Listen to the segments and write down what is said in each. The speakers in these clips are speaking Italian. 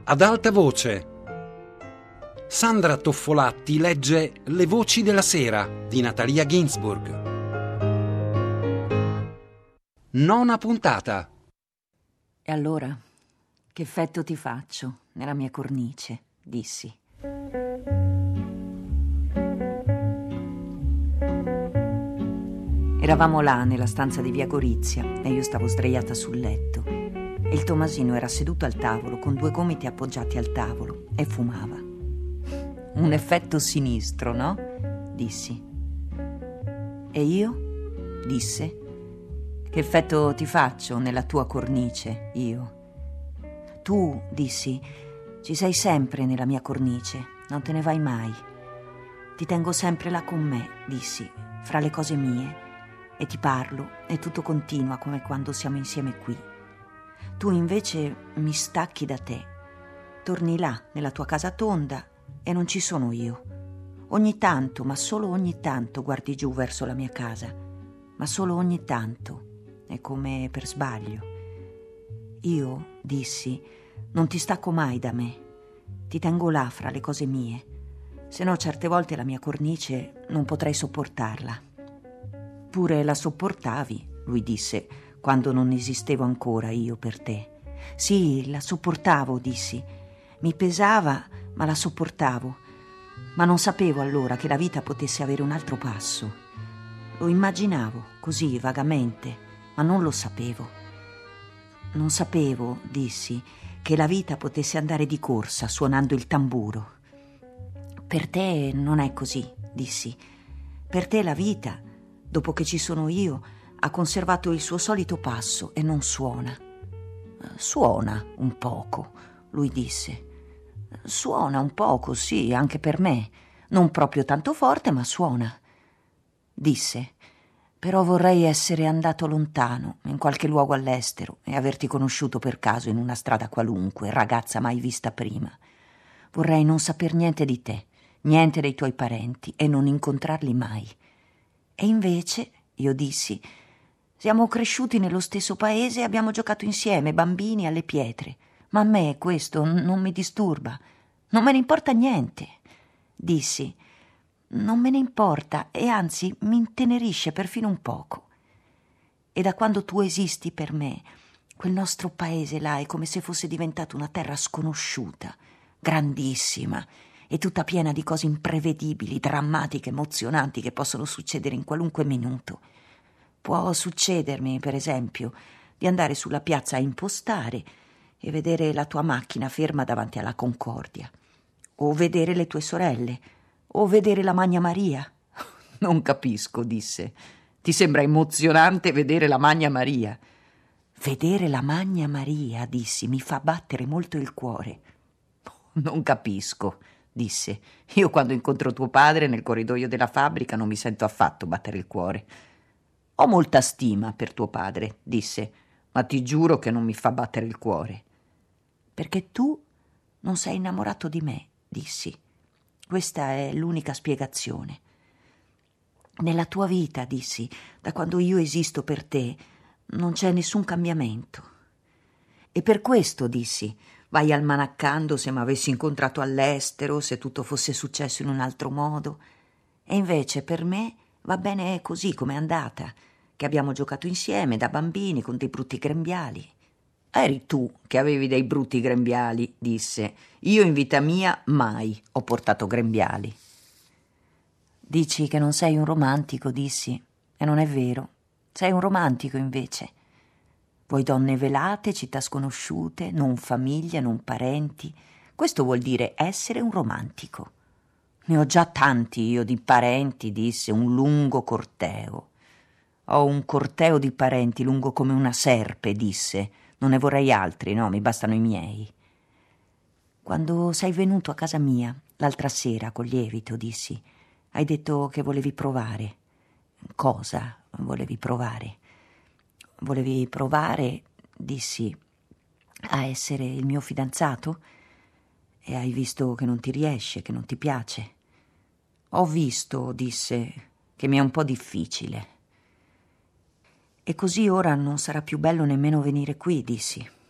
Ad alta voce. Sandra Toffolatti legge Le voci della sera di Natalia Ginzburg. 9ª puntata. E allora, che effetto ti faccio nella mia cornice? Dissi. Eravamo là nella stanza di via Gorizia e io stavo sdraiata sul letto e il Tomasino era seduto al tavolo con 2 gomiti appoggiati al tavolo e fumava. Un effetto sinistro, no? Dissi. E io? Disse. Che effetto ti faccio nella tua cornice, io? Tu, dissi, ci sei sempre nella mia cornice, non te ne vai mai. Ti tengo sempre là con me, dissi, fra le cose mie, e ti parlo e tutto continua come quando siamo insieme qui. Tu invece mi stacchi da te, torni là nella tua casa tonda e non ci sono io. Ogni tanto, ma solo ogni tanto guardi giù verso la mia casa, ma solo ogni tanto, è come per sbaglio. Io, dissi, non ti stacco mai da me, ti tengo là fra le cose mie, se no certe volte la mia cornice non potrei sopportarla. Pure la sopportavi, lui disse, quando non esistevo ancora io per te. Sì, la sopportavo, dissi. Mi pesava, ma la sopportavo. Ma non sapevo allora che la vita potesse avere un altro passo. Lo immaginavo, così, vagamente, ma non lo sapevo. Non sapevo, dissi, che la vita potesse andare di corsa suonando il tamburo. Per te non è così, dissi. Per te la vita, dopo che ci sono io, ha conservato il suo solito passo e non suona. Suona un poco, lui disse. Suona un poco, sì, anche per me. Non proprio tanto forte, ma suona. Disse, però vorrei essere andato lontano, in qualche luogo all'estero, e averti conosciuto per caso in una strada qualunque, ragazza mai vista prima. Vorrei non saper niente di te, niente dei tuoi parenti, e non incontrarli mai. E invece, io dissi, siamo cresciuti nello stesso paese e abbiamo giocato insieme, bambini, alle pietre. Ma a me questo non mi disturba. Non me ne importa niente. Dissi, non me ne importa e anzi mi intenerisce perfino un poco. E da quando tu esisti per me, quel nostro paese là è come se fosse diventato una terra sconosciuta, grandissima e tutta piena di cose imprevedibili, drammatiche, emozionanti che possono succedere in qualunque minuto. Può succedermi, per esempio, di andare sulla piazza a impostare e vedere la tua macchina ferma davanti alla Concordia, o vedere le tue sorelle, o vedere la Magna Maria. Non capisco, disse. Ti sembra emozionante vedere la Magna Maria? Vedere la Magna Maria, dissi, mi fa battere molto il cuore. Non capisco, disse. Io quando incontro tuo padre nel corridoio della fabbrica non mi sento affatto battere il cuore. Ho molta stima per tuo padre, disse, ma ti giuro che non mi fa battere il cuore. Perché tu non sei innamorato di me, dissi. Questa è l'unica spiegazione. Nella tua vita, dissi, da quando io esisto per te, non c'è nessun cambiamento. E per questo, dissi, vai almanaccando se m'avessi incontrato all'estero, se tutto fosse successo in un altro modo. E invece per me va bene così come è andata, che abbiamo giocato insieme da bambini con dei brutti grembiali. Eri tu che avevi dei brutti grembiali, disse. Io in vita mia mai ho portato grembiali. Dici che non sei un romantico, dissi, e non è vero. Sei un romantico invece. Vuoi donne velate, città sconosciute, non famiglia, non parenti. Questo vuol dire essere un romantico. Ne ho già tanti io di parenti, disse, un lungo corteo. Ho un corteo di parenti lungo come una serpe, disse. Non ne vorrei altri, no, mi bastano i miei. Quando sei venuto a casa mia, l'altra sera, con lievito, dissi, hai detto che volevi provare. Cosa volevi provare? Volevi provare, dissi, a essere il mio fidanzato? E hai visto che non ti riesce, che non ti piace? Ho visto, disse, che mi è un po' difficile. E così ora non sarà più bello nemmeno venire qui, dissi.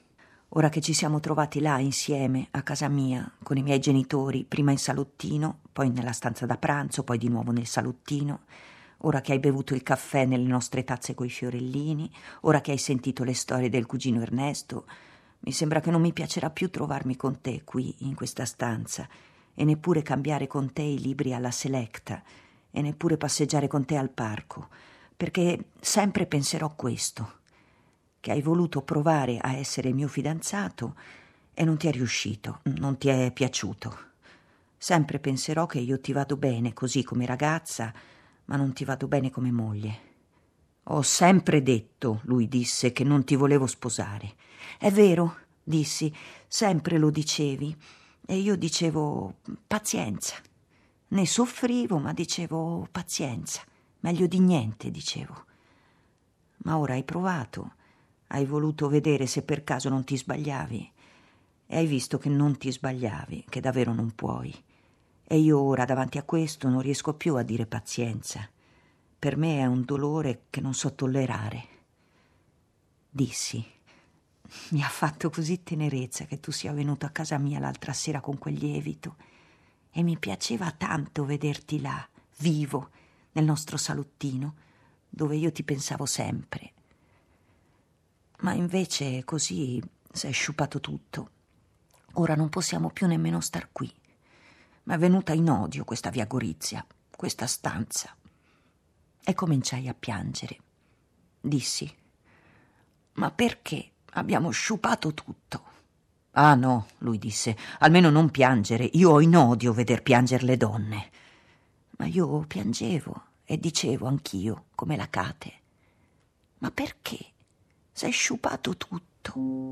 Ora che ci siamo trovati là insieme a casa mia con i miei genitori, prima in salottino, poi nella stanza da pranzo, poi di nuovo nel salottino, ora che hai bevuto il caffè nelle nostre tazze coi fiorellini, ora che hai sentito le storie del cugino Ernesto, mi sembra che non mi piacerà più trovarmi con te qui in questa stanza e neppure cambiare con te i libri alla Selecta e neppure passeggiare con te al parco, perché sempre penserò questo, che hai voluto provare a essere il mio fidanzato e non ti è riuscito, non ti è piaciuto. Sempre penserò che io ti vado bene così come ragazza, ma non ti vado bene come moglie. Ho sempre detto, lui disse, che non ti volevo sposare. È vero, dissi, sempre lo dicevi. E io dicevo pazienza. Ne soffrivo, ma dicevo pazienza. Meglio di niente, dicevo. Ma ora hai provato. Hai voluto vedere se per caso non ti sbagliavi e hai visto che non ti sbagliavi, che davvero non puoi. E io ora davanti a questo non riesco più a dire pazienza. Per me è un dolore che non so tollerare. Dissi, mi ha fatto così tenerezza che tu sia venuto a casa mia l'altra sera con quel lievito e mi piaceva tanto vederti là, vivo, nel nostro salottino, dove io ti pensavo sempre. Ma invece così s'è sciupato tutto. Ora non possiamo più nemmeno star qui. M'è venuta in odio questa via Gorizia, questa stanza. E cominciai a piangere. Dissi, ma perché abbiamo sciupato tutto? Ah no, lui disse, almeno non piangere. Io ho in odio veder piangere le donne. Ma io piangevo e dicevo anch'io, come l'Acate. Ma perché? S'è sciupato tutto.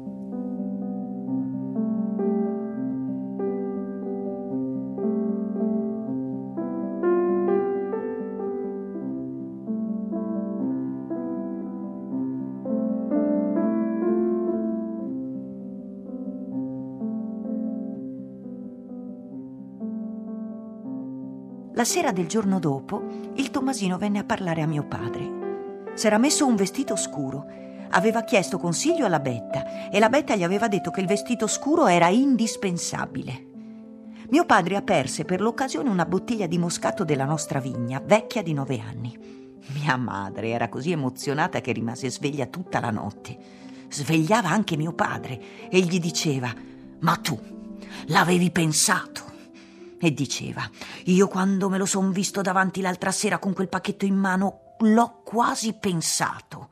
La sera del giorno dopo, il Tommasino venne a parlare a mio padre. S'era messo un vestito scuro. Aveva chiesto consiglio alla Betta e la Betta gli aveva detto che il vestito scuro era indispensabile. Mio padre aperse per l'occasione una bottiglia di moscato della nostra vigna, vecchia di 9 anni. Mia madre era così emozionata che rimase sveglia tutta la notte. Svegliava anche mio padre e gli diceva: «Ma tu l'avevi pensato?» E diceva: «Io quando me lo son visto davanti l'altra sera con quel pacchetto in mano l'ho quasi pensato».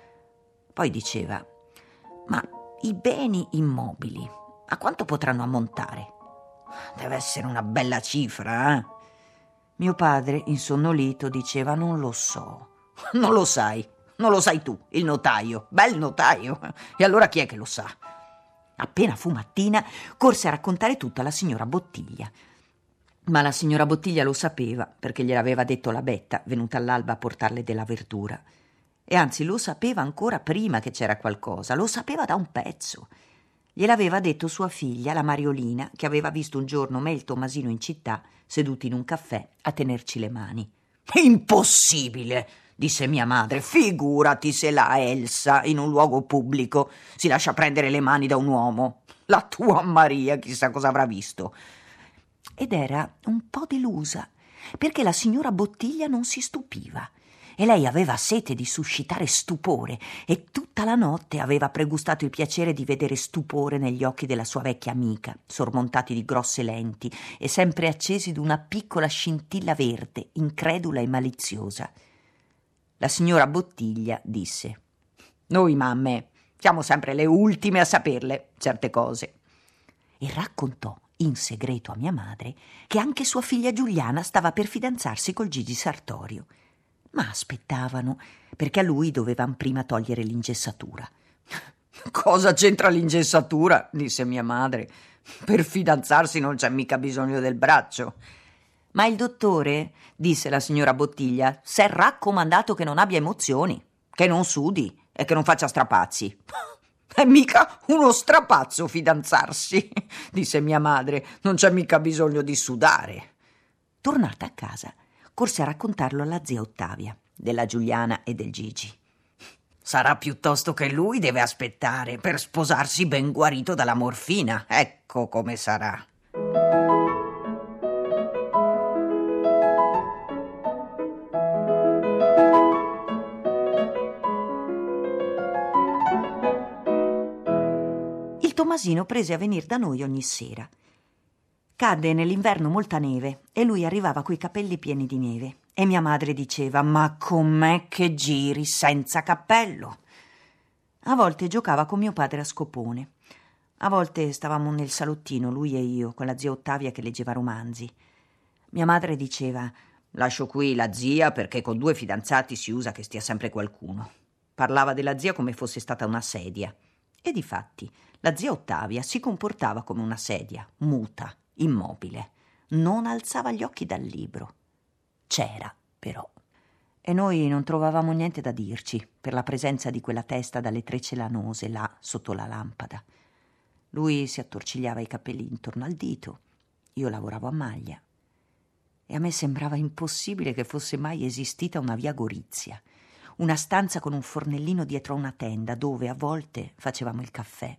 Poi diceva: «Ma i beni immobili a quanto potranno ammontare? Deve essere una bella cifra, eh?» Mio padre, insonnolito, diceva: «Non lo so». «Non lo sai tu, il notaio, bel notaio. E allora chi è che lo sa?» Appena fu mattina, corse a raccontare tutto alla signora Bottiglia. Ma la signora Bottiglia lo sapeva, perché gliel'aveva detto la Betta, venuta all'alba a portarle della verdura. E anzi lo sapeva ancora prima che c'era qualcosa, lo sapeva da un pezzo. Gliel'aveva detto sua figlia, la Mariolina, che aveva visto un giorno me e il Tommasino in città, seduti in un caffè, a tenerci le mani. «Impossibile!» disse mia madre. «Figurati se la Elsa, in un luogo pubblico, si lascia prendere le mani da un uomo. La tua Maria chissà cosa avrà visto». Ed era un po' delusa, perché la signora Bottiglia non si stupiva. E lei aveva sete di suscitare stupore e tutta la notte aveva pregustato il piacere di vedere stupore negli occhi della sua vecchia amica, sormontati di grosse lenti e sempre accesi d'una piccola scintilla verde, incredula e maliziosa. La signora Bottiglia disse: «Noi mamme siamo sempre le ultime a saperle certe cose». E raccontò in segreto a mia madre che anche sua figlia Giuliana stava per fidanzarsi col Gigi Sartorio. Ma aspettavano, perché a lui dovevano prima togliere l'ingessatura. «Cosa c'entra l'ingessatura?» disse mia madre. «Per fidanzarsi non c'è mica bisogno del braccio». «Ma il dottore», disse la signora Bottiglia, «s'è raccomandato che non abbia emozioni, che non sudi e che non faccia strapazzi». «È mica uno strapazzo fidanzarsi», disse mia madre. «Non c'è mica bisogno di sudare». Tornata a casa, corse a raccontarlo alla zia Ottavia, della Giuliana e del Gigi. Sarà piuttosto che lui deve aspettare per sposarsi ben guarito dalla morfina. Ecco come sarà. Il Tommasino prese a venire da noi ogni sera. Cadde nell'inverno molta neve e lui arrivava coi capelli pieni di neve. E mia madre diceva: ma com'è che giri senza cappello? A volte giocava con mio padre a scopone. A volte stavamo nel salottino, lui e io, con la zia Ottavia che leggeva romanzi. Mia madre diceva: lascio qui la zia perché con 2 fidanzati si usa che stia sempre qualcuno. Parlava della zia come fosse stata una sedia. E difatti la zia Ottavia si comportava come una sedia, muta, immobile. Non alzava gli occhi dal libro. C'era, però. E noi non trovavamo niente da dirci per la presenza di quella testa dalle trecce lanose là sotto la lampada. Lui si attorcigliava i capelli intorno al dito, io lavoravo a maglia. E a me sembrava impossibile che fosse mai esistita una via Gorizia, una stanza con un fornellino dietro a una tenda dove a volte facevamo il caffè.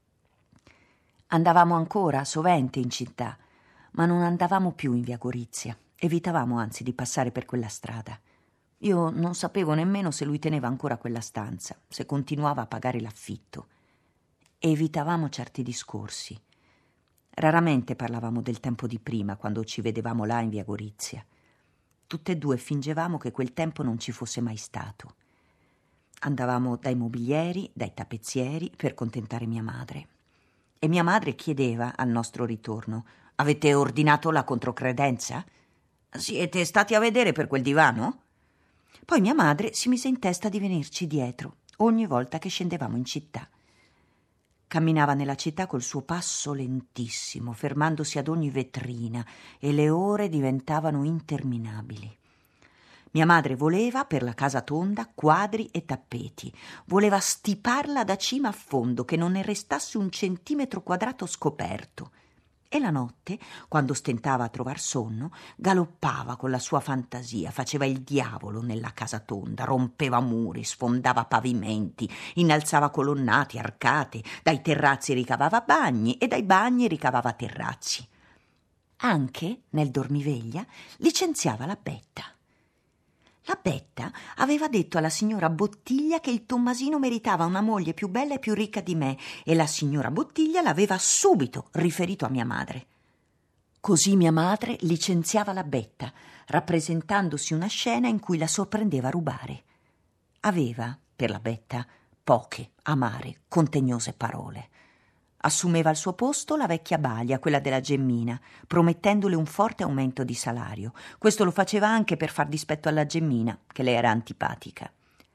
Andavamo ancora sovente in città, ma non andavamo più in via Gorizia. Evitavamo anzi di passare per quella strada. Io non sapevo nemmeno se lui teneva ancora quella stanza, se continuava a pagare l'affitto. E evitavamo certi discorsi. Raramente parlavamo del tempo di prima, quando ci vedevamo là in via Gorizia. Tutte e 2 fingevamo che quel tempo non ci fosse mai stato. Andavamo dai mobilieri, dai tappezzieri, per contentare mia madre. E mia madre chiedeva al nostro ritorno: avete ordinato la controcredenza? Siete stati a vedere per quel divano? Poi mia madre si mise in testa di venirci dietro ogni volta che scendevamo in città. Camminava nella città col suo passo lentissimo, fermandosi ad ogni vetrina, e le ore diventavano interminabili. Mia madre voleva, per la casa tonda, quadri e tappeti. Voleva stiparla da cima a fondo, che non ne restasse un centimetro quadrato scoperto. E la notte, quando stentava a trovar sonno, galoppava con la sua fantasia, faceva il diavolo nella casa tonda, rompeva muri, sfondava pavimenti, innalzava colonnati, arcate, dai terrazzi ricavava bagni e dai bagni ricavava terrazzi. Anche, nel dormiveglia, licenziava la Betta. La Betta aveva detto alla signora Bottiglia che il Tommasino meritava una moglie più bella e più ricca di me, e la signora Bottiglia l'aveva subito riferito a mia madre. Così mia madre licenziava la Betta, rappresentandosi una scena in cui la sorprendeva a rubare. Aveva, per la Betta, poche, amare, contegnose parole. Assumeva al suo posto la vecchia Balia, quella della Gemmina, promettendole un forte aumento di salario. Questo lo faceva anche per far dispetto alla Gemmina, che le era antipatica.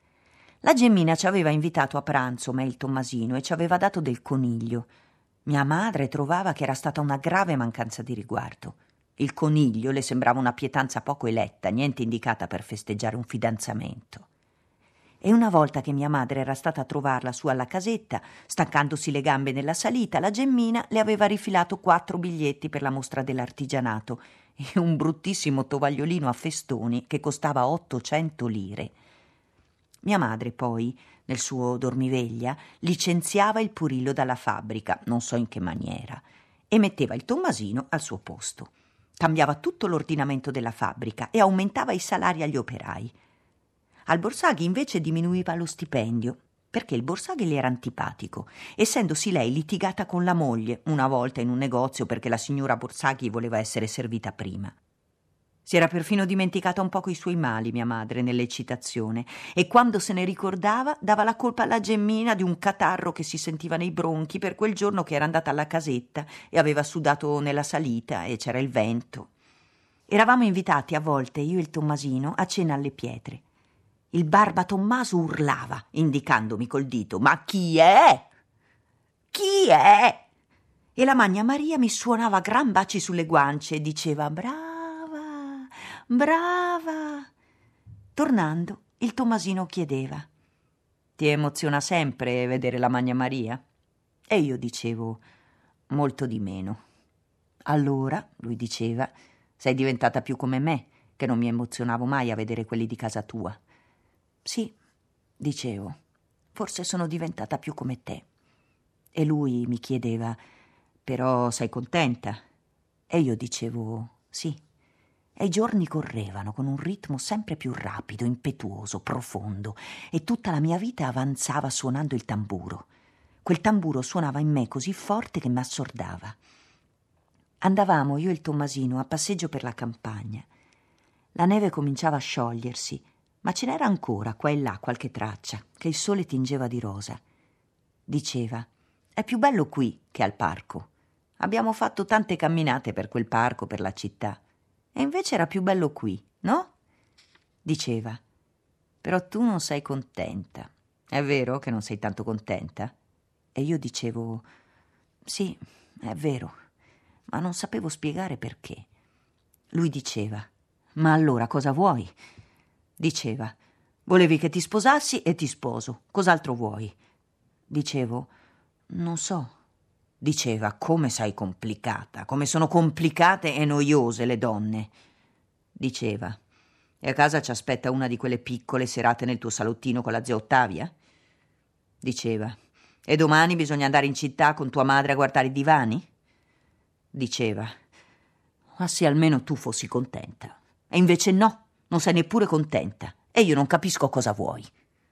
La Gemmina ci aveva invitato a pranzo, me e il Tommasino, e ci aveva dato del coniglio. Mia madre trovava che era stata una grave mancanza di riguardo. Il coniglio le sembrava una pietanza poco eletta, niente indicata per festeggiare un fidanzamento. E una volta che mia madre era stata a trovarla su alla casetta, stancandosi le gambe nella salita, la Gemmina le aveva rifilato 4 biglietti per la mostra dell'artigianato e un bruttissimo tovagliolino a festoni che costava 800 lire. Mia madre poi, nel suo dormiveglia, licenziava il Purillo dalla fabbrica, non so in che maniera, e metteva il Tommasino al suo posto. Cambiava tutto l'ordinamento della fabbrica e aumentava i salari agli operai. Al Borsaghi invece diminuiva lo stipendio, perché il Borsaghi le era antipatico, essendosi lei litigata con la moglie una volta in un negozio perché la signora Borsaghi voleva essere servita prima. Si era perfino dimenticata un poco i suoi mali, mia madre, nell'eccitazione, e quando se ne ricordava dava la colpa alla Gemmina di un catarro che si sentiva nei bronchi per quel giorno che era andata alla casetta e aveva sudato nella salita e c'era il vento. Eravamo invitati a volte, io e il Tommasino, a cena alle Pietre. Il Barba Tommaso urlava, indicandomi col dito: «Ma chi è? Chi è?» E la Magna Maria mi suonava gran baci sulle guance e diceva: «Brava, brava». Tornando, il Tommasino chiedeva: «Ti emoziona sempre vedere la Magna Maria?» E io dicevo: «Molto di meno». «Allora», lui diceva, «sei diventata più come me, che non mi emozionavo mai a vedere quelli di casa tua». «Sì», dicevo, forse sono diventata più come te. E lui mi chiedeva: però sei contenta? E io dicevo sì. E i giorni correvano con un ritmo sempre più rapido, impetuoso, profondo, e tutta la mia vita avanzava suonando il tamburo. Quel tamburo suonava in me così forte che mi assordava. Andavamo, io e il Tommasino, a passeggio per la campagna. La neve cominciava a sciogliersi, ma ce n'era ancora qua e là qualche traccia che il sole tingeva di rosa. Diceva: è più bello qui che al parco. Abbiamo fatto tante camminate per quel parco, per la città. E invece era più bello qui, no? Diceva: però tu non sei contenta. È vero che non sei tanto contenta? E io dicevo: sì, è vero, ma non sapevo spiegare perché. Lui diceva: ma allora cosa vuoi? Diceva: volevi che ti sposassi e ti sposo, cos'altro vuoi? Dicevo: non so. Diceva: come sei complicata, come sono complicate e noiose le donne. Diceva: e a casa ci aspetta una di quelle piccole serate nel tuo salottino con la zia Ottavia? Diceva: e domani bisogna andare in città con tua madre a guardare i divani? Diceva: ma se almeno tu fossi contenta. E invece no, non sei neppure contenta, e io non capisco cosa vuoi.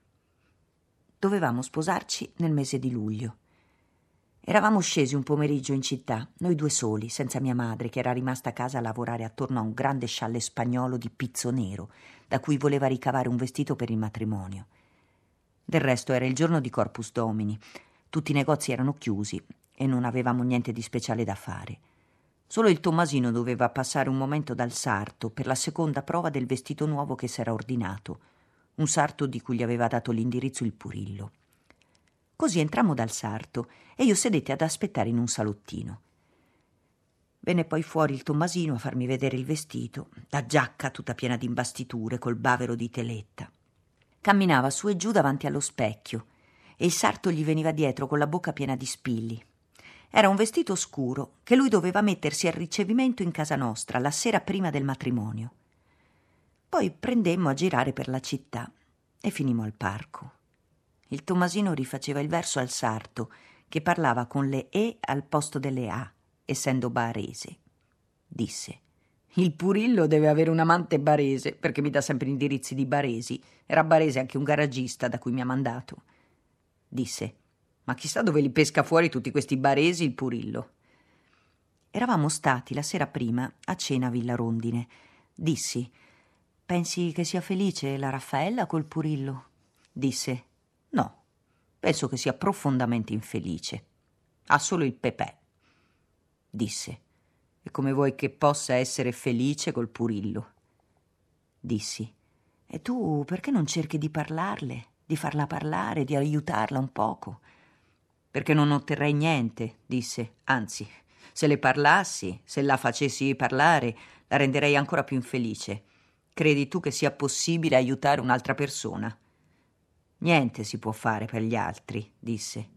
Dovevamo sposarci nel mese di luglio. Eravamo scesi un pomeriggio in città, noi due soli, senza mia madre, che era rimasta a casa a lavorare attorno a un grande scialle spagnolo di pizzo nero, da cui voleva ricavare un vestito per il matrimonio. Del resto era il giorno di Corpus Domini, tutti i negozi erano chiusi e non avevamo niente di speciale da fare. Solo il Tommasino doveva passare un momento dal sarto per la seconda prova del vestito nuovo che s'era ordinato, un sarto di cui gli aveva dato l'indirizzo il Purillo. Così entrammo dal sarto e io sedetti ad aspettare in un salottino. Venne poi fuori il Tommasino a farmi vedere il vestito, la giacca tutta piena di imbastiture col bavero di teletta. Camminava su e giù davanti allo specchio e il sarto gli veniva dietro con la bocca piena di spilli. Era un vestito scuro che lui doveva mettersi al ricevimento in casa nostra la sera prima del matrimonio. Poi prendemmo a girare per la città e finimmo al parco. Il Tommasino rifaceva il verso al sarto, che parlava con le E al posto delle A, essendo barese. Disse: il Purillo deve avere un amante barese, perché mi dà sempre indirizzi di baresi. Era barese anche un garagista da cui mi ha mandato. Disse: ma chissà dove li pesca fuori tutti questi baresi il Purillo. Eravamo stati la sera prima a cena a Villa Rondine. Dissi: pensi che sia felice la Raffaella col Purillo? Disse: no, penso che sia profondamente infelice. Ha solo il Pepè. Disse: e come vuoi che possa essere felice col Purillo? Dissi: e tu perché non cerchi di parlarle, di farla parlare, di aiutarla un poco? Perché non otterrei niente, disse. Anzi, se le parlassi, se la facessi parlare, la renderei ancora più infelice. Credi tu che sia possibile aiutare un'altra persona? Niente si può fare per gli altri, disse.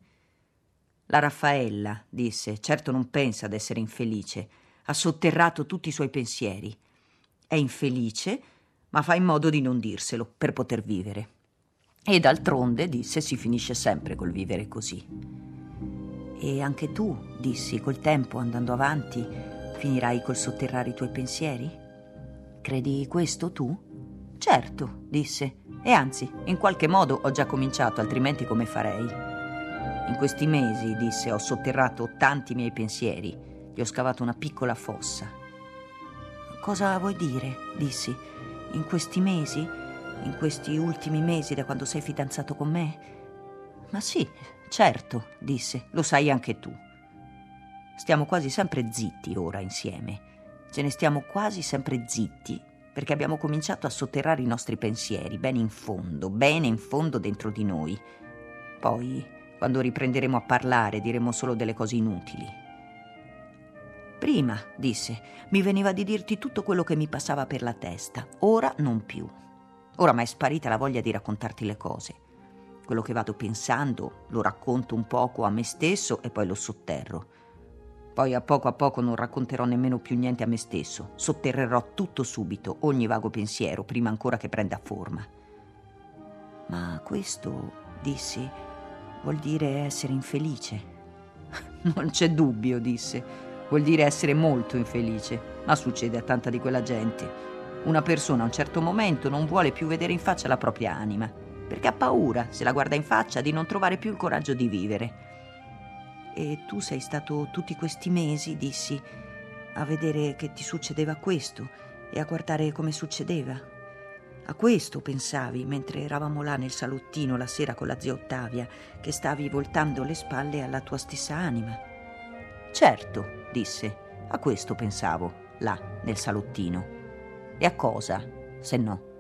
La Raffaella, disse, certo non pensa ad essere infelice. Ha sotterrato tutti i suoi pensieri. È infelice, ma fa in modo di non dirselo per poter vivere. E d'altronde, disse, si finisce sempre col vivere così. E anche tu, dissi, col tempo, andando avanti, finirai col sotterrare i tuoi pensieri? Credi questo tu? Certo, disse, e anzi, in qualche modo ho già cominciato, altrimenti come farei? In questi mesi, disse, ho sotterrato tanti miei pensieri, gli ho scavato una piccola fossa. Cosa vuoi dire? Dissi. In questi mesi? In questi ultimi mesi da quando sei fidanzato con me? Ma sì, certo, disse, lo sai anche tu. Stiamo quasi sempre zitti ora insieme. Ce ne stiamo quasi sempre zitti perché abbiamo cominciato a sotterrare i nostri pensieri bene in fondo dentro di noi. Poi, quando riprenderemo a parlare, diremo solo delle cose inutili. Prima, disse, mi veniva di dirti tutto quello che mi passava per la testa. Ora non più. Ora m'è sparita la voglia di raccontarti le cose. Quello che vado pensando lo racconto un poco a me stesso e poi lo sotterro. Poi a poco non racconterò nemmeno più niente a me stesso. Sotterrerò tutto subito, ogni vago pensiero, prima ancora che prenda forma. Ma questo, dissi. Vuol dire essere infelice. Non c'è dubbio, disse. Vuol dire essere molto infelice, ma succede a tanta di quella gente. Una persona a un certo momento non vuole più vedere in faccia la propria anima, perché ha paura, se la guarda in faccia, di non trovare più il coraggio di vivere. E tu sei stato tutti questi mesi, dissi, a vedere che ti succedeva questo e a guardare come succedeva. A questo pensavi mentre eravamo là nel salottino la sera con la zia Ottavia, che stavi voltando le spalle alla tua stessa anima. Certo, disse, a questo pensavo, là nel salottino. E a cosa, se no?